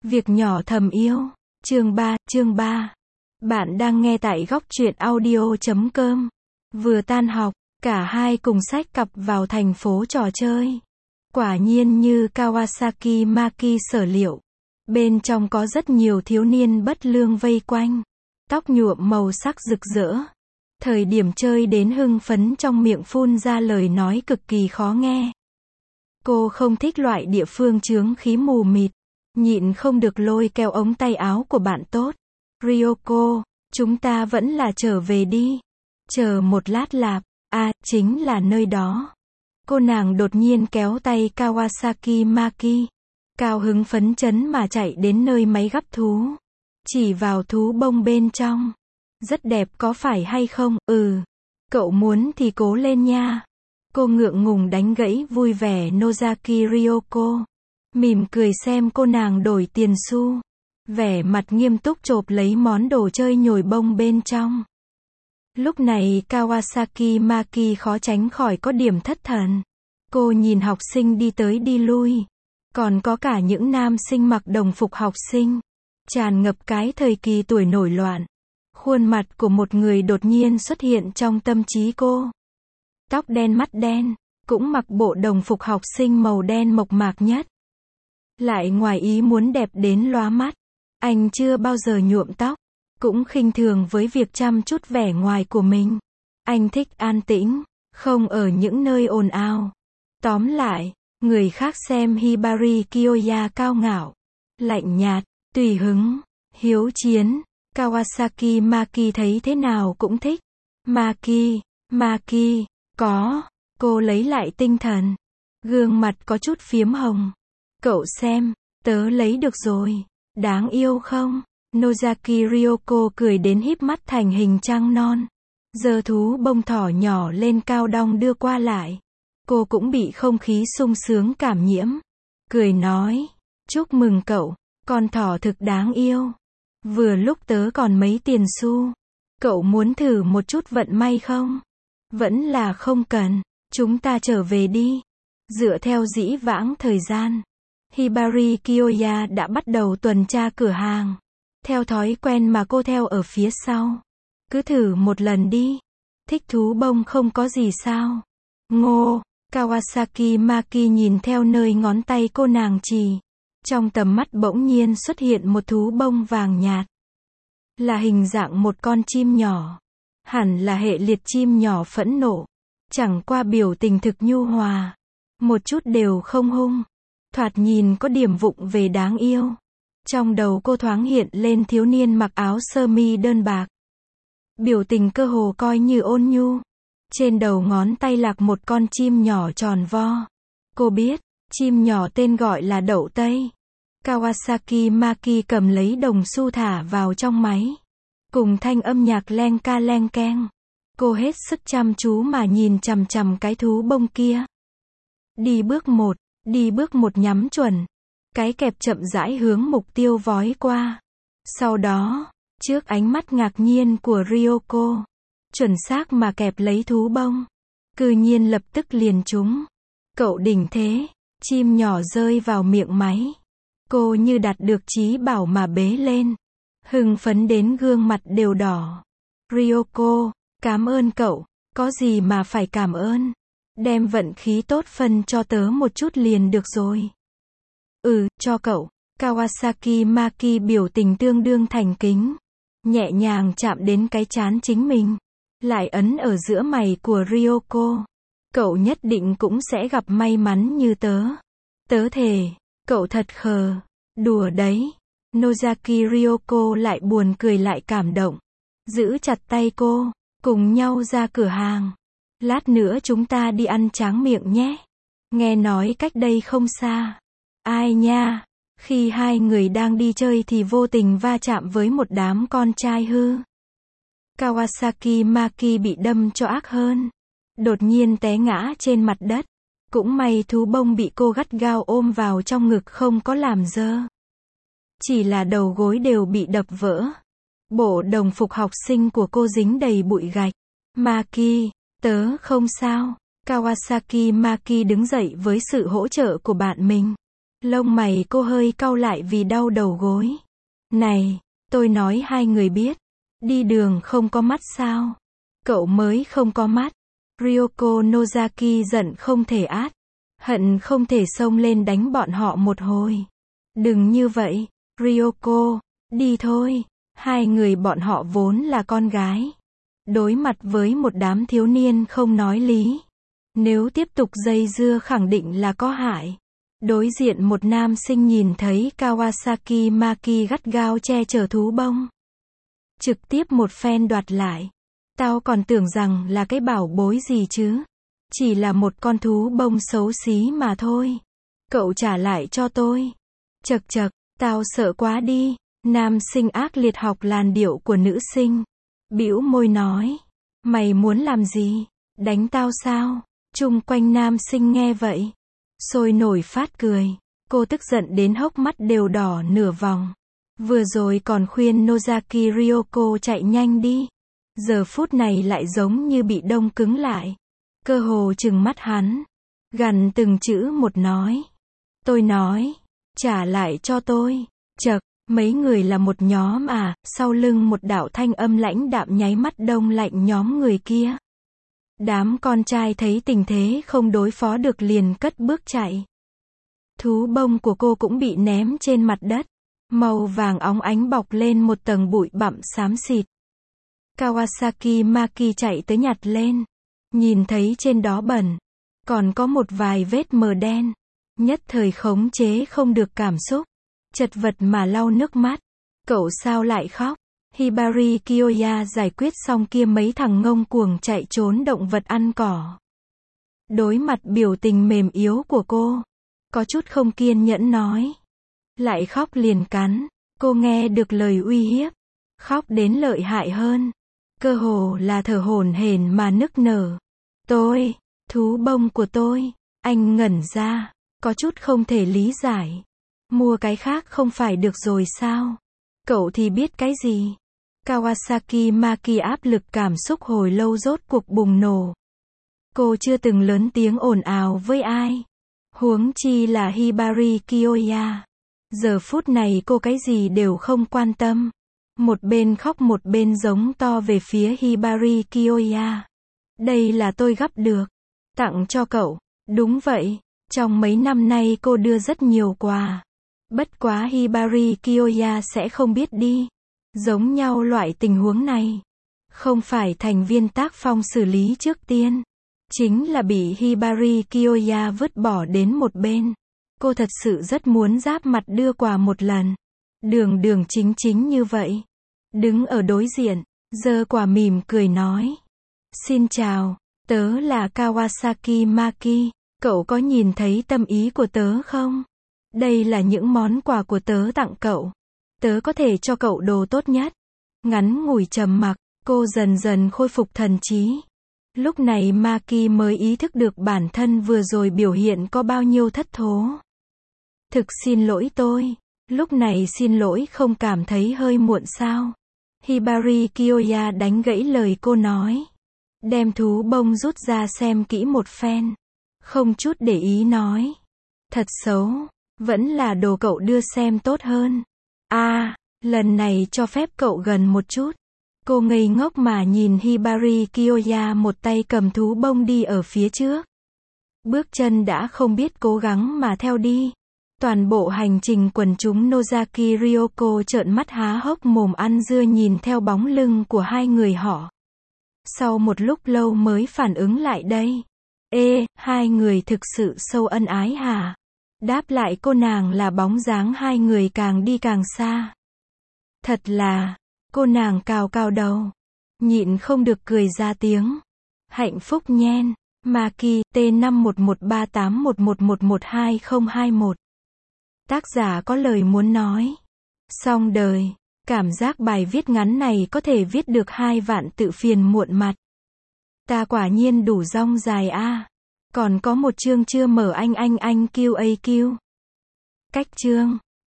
Việc nhỏ thầm yêu. Chương 3. Bạn đang nghe tại góc truyện audio.com. Vừa tan học, cả hai cùng xách cặp vào thành phố trò chơi. Quả nhiên như Kawasaki Maki sở liệu. Bên trong có rất nhiều thiếu niên bất lương vây quanh. Tóc nhuộm màu sắc rực rỡ. Thời điểm chơi đến hưng phấn trong miệng phun ra lời nói cực kỳ khó nghe. Cô không thích loại địa phương chướng khí mù mịt. Nhịn không được lôi kéo ống tay áo của bạn tốt. Ryoko, chúng ta vẫn là trở về đi. Chờ một lát lạp, chính là nơi đó. Cô nàng đột nhiên kéo tay Kawasaki Maki. Cao hứng phấn chấn mà chạy đến nơi máy gắp thú. Chỉ vào thú bông bên trong. Rất đẹp có phải hay không? Cậu muốn thì cố lên nha. Cô ngượng ngùng đánh gãy vui vẻ Nozaki Ryoko. Mỉm cười xem cô nàng đổi tiền xu. Vẻ mặt nghiêm túc chộp lấy món đồ chơi nhồi bông bên trong. Lúc này Kawasaki Maki khó tránh khỏi có điểm thất thần. Cô nhìn học sinh đi tới đi lui. Còn có cả những nam sinh mặc đồng phục học sinh. Tràn ngập cái thời kỳ tuổi nổi loạn. Khuôn mặt của một người đột nhiên xuất hiện trong tâm trí cô. Tóc đen mắt đen, cũng mặc bộ đồng phục học sinh màu đen mộc mạc nhất. Lại ngoài ý muốn đẹp đến lóa mắt. Anh chưa bao giờ nhuộm tóc, cũng khinh thường với việc chăm chút vẻ ngoài của mình. Anh thích an tĩnh, không ở những nơi ồn ào. Tóm lại, người khác xem Hibari Kyoya cao ngạo, lạnh nhạt, tùy hứng, hiếu chiến. Kawasaki Maki thấy thế nào cũng thích. Maki, cô lấy lại tinh thần. Gương mặt có chút phiếm hồng. Cậu xem, tớ lấy được rồi. Đáng yêu không? Nozaki Ryoko cười đến híp mắt thành hình trăng non. Giơ thú bông thỏ nhỏ lên cao đong đưa qua lại. Cô cũng bị không khí sung sướng cảm nhiễm. Cười nói, chúc mừng cậu, con thỏ thực đáng yêu. Vừa lúc tớ còn mấy tiền xu. Cậu muốn thử một chút vận may không? Vẫn là không cần, chúng ta trở về đi. Dựa theo dĩ vãng thời gian, Hibari Kyoya đã bắt đầu tuần tra cửa hàng. Theo thói quen mà cô theo ở phía sau. Cứ thử một lần đi. Thích thú bông không có gì sao? Ngô, Kawasaki Maki nhìn theo nơi ngón tay cô nàng chỉ. Trong tầm mắt bỗng nhiên xuất hiện một thú bông vàng nhạt. Là hình dạng một con chim nhỏ. Hẳn là hệ liệt chim nhỏ phẫn nộ. Chẳng qua biểu tình thực nhu hòa. Một chút đều không hung. Thoạt nhìn có điểm vụng về đáng yêu. Trong đầu cô thoáng hiện lên thiếu niên mặc áo sơ mi đơn bạc. Biểu tình cơ hồ coi như ôn nhu. Trên đầu ngón tay lạc một con chim nhỏ tròn vo. Cô biết, chim nhỏ tên gọi là đậu tây. Kawasaki Maki cầm lấy đồng xu thả vào trong máy. Cùng thanh âm nhạc len ca len keng. Cô hết sức chăm chú mà nhìn chằm chằm cái thú bông kia. Đi bước một nhắm chuẩn. Cái kẹp chậm rãi hướng mục tiêu vói qua. Sau đó, trước ánh mắt ngạc nhiên của Ryoko, chuẩn xác mà kẹp lấy thú bông. Cư nhiên lập tức liền trúng. Cậu đỉnh thế, chim nhỏ rơi vào miệng máy. Cô như đạt được chí bảo mà bế lên. Hưng phấn đến gương mặt đều đỏ. Ryoko, cảm ơn cậu, có gì mà phải cảm ơn. Đem vận khí tốt phân cho tớ một chút liền được rồi. Cho cậu. Kawasaki Maki biểu tình tương đương thành kính. Nhẹ nhàng chạm đến cái trán chính mình. Lại ấn ở giữa mày của Ryoko. Cậu nhất định cũng sẽ gặp may mắn như tớ. Tớ thề, cậu thật khờ. Đùa đấy. Nozaki Ryoko lại buồn cười lại cảm động. Giữ chặt tay cô, cùng nhau ra cửa hàng. Lát nữa chúng ta đi ăn tráng miệng nhé. Nghe nói cách đây không xa. Ai nha, khi hai người đang đi chơi thì vô tình va chạm với một đám con trai hư. Kawasaki Maki bị đâm cho ác hơn. Đột nhiên té ngã trên mặt đất. Cũng may thú bông bị cô gắt gao ôm vào trong ngực không có làm dơ. Chỉ là đầu gối đều bị đập vỡ. Bộ đồng phục học sinh của cô dính đầy bụi gạch. Maki, tớ không sao. Kawasaki Maki đứng dậy với sự hỗ trợ của bạn mình. Lông mày cô hơi cau lại vì đau đầu gối. Này, tôi nói hai người biết. Đi đường không có mắt sao? Cậu mới không có mắt. Ryoko Nozaki giận không thể át. Hận không thể xông lên đánh bọn họ một hồi. Đừng như vậy, Ryoko, đi thôi. Hai người bọn họ vốn là con gái. Đối mặt với một đám thiếu niên không nói lý. Nếu tiếp tục dây dưa khẳng định là có hại. Đối diện một nam sinh nhìn thấy Kawasaki Maki gắt gao che chở thú bông. Trực tiếp một phen đoạt lại. Tao còn tưởng rằng là cái bảo bối gì chứ. Chỉ là một con thú bông xấu xí mà thôi. Cậu trả lại cho tôi. Chậc chậc, tao sợ quá đi. Nam sinh ác liệt học làn điệu của nữ sinh. Bĩu môi nói. Mày muốn làm gì? Đánh tao sao? Chung quanh nam sinh nghe vậy. Sôi nổi phát cười. Cô tức giận đến hốc mắt đều đỏ nửa vòng. Vừa rồi còn khuyên Nozaki Ryoko chạy nhanh đi. Giờ phút này lại giống như bị đông cứng lại. Cơ hồ trừng mắt hắn. Gằn từng chữ một nói. Tôi nói. Trả lại cho tôi. Chậc, mấy người là một nhóm à, sau lưng một đạo thanh âm lãnh đạm nháy mắt đông lạnh nhóm người kia. Đám con trai thấy tình thế không đối phó được liền cất bước chạy. Thú bông của cô cũng bị ném trên mặt đất. Màu vàng óng ánh bọc lên một tầng bụi bặm xám xịt. Kawasaki Maki chạy tới nhặt lên. Nhìn thấy trên đó bẩn. Còn có một vài vết mờ đen. Nhất thời khống chế không được cảm xúc. Chật vật mà lau nước mắt. Cậu sao lại khóc? Hibari Kiyoya giải quyết xong kia mấy thằng ngông cuồng chạy trốn động vật ăn cỏ. Đối mặt biểu tình mềm yếu của cô. Có chút không kiên nhẫn nói. Lại khóc liền cắn. Cô nghe được lời uy hiếp. Khóc đến lợi hại hơn. Cơ hồ là thở hổn hển mà nức nở. Tôi, thú bông của tôi. Anh ngẩn ra. Có chút không thể lý giải. Mua cái khác không phải được rồi sao? Cậu thì biết cái gì? Kawasaki Maki áp lực cảm xúc hồi lâu rốt cuộc bùng nổ. Cô chưa từng lớn tiếng ồn ào với ai. Huống chi là Hibari Kiyoya. Giờ phút này cô cái gì đều không quan tâm. Một bên khóc một bên giống to về phía Hibari Kiyoya. Đây là tôi gấp được. Tặng cho cậu. Đúng vậy. Trong mấy năm nay cô đưa rất nhiều quà. Bất quá Hibari Kiyoya sẽ không biết đi. Giống nhau loại tình huống này. Không phải thành viên tác phong xử lý trước tiên. Chính là bị Hibari Kiyoya vứt bỏ đến một bên. Cô thật sự rất muốn giáp mặt đưa quà một lần. Đường đường chính chính như vậy. Đứng ở đối diện, giơ quả mỉm cười nói. Xin chào, tớ là Kawasaki Maki. Cậu có nhìn thấy tâm ý của tớ không? Đây là những món quà của tớ tặng cậu. Tớ có thể cho cậu đồ tốt nhất. Ngắn ngủi trầm mặc, cô dần dần khôi phục thần trí. Lúc này Maki mới ý thức được bản thân vừa rồi biểu hiện có bao nhiêu thất thố. Thực xin lỗi tôi. Lúc này xin lỗi không cảm thấy hơi muộn sao? Hibari Kiyoya đánh gãy lời cô nói. Đem thú bông rút ra xem kỹ một phen. Không chút để ý nói. Thật xấu. Vẫn là đồ cậu đưa xem tốt hơn. Lần này cho phép cậu gần một chút. Cô ngây ngốc mà nhìn Hibari Kiyoya một tay cầm thú bông đi ở phía trước. Bước chân đã không biết cố gắng mà theo đi. Toàn bộ hành trình quần chúng Nozaki Ryoko trợn mắt há hốc mồm ăn dưa nhìn theo bóng lưng của hai người họ. Sau một lúc lâu mới phản ứng lại đây. Hai người thực sự sâu ân ái hả? Đáp lại cô nàng là bóng dáng hai người càng đi càng xa. Thật là, cô nàng cào cào đầu. Nhịn không được cười ra tiếng. Hạnh phúc nhen. Maki, T5113811112021. Tác giả có lời muốn nói. Xong đời. Cảm giác bài viết ngắn này có thể viết được 2 vạn tự phiền muộn mặt. Ta quả nhiên đủ rong dài a. Còn có một chương chưa mở anh QAQ. Cách chương.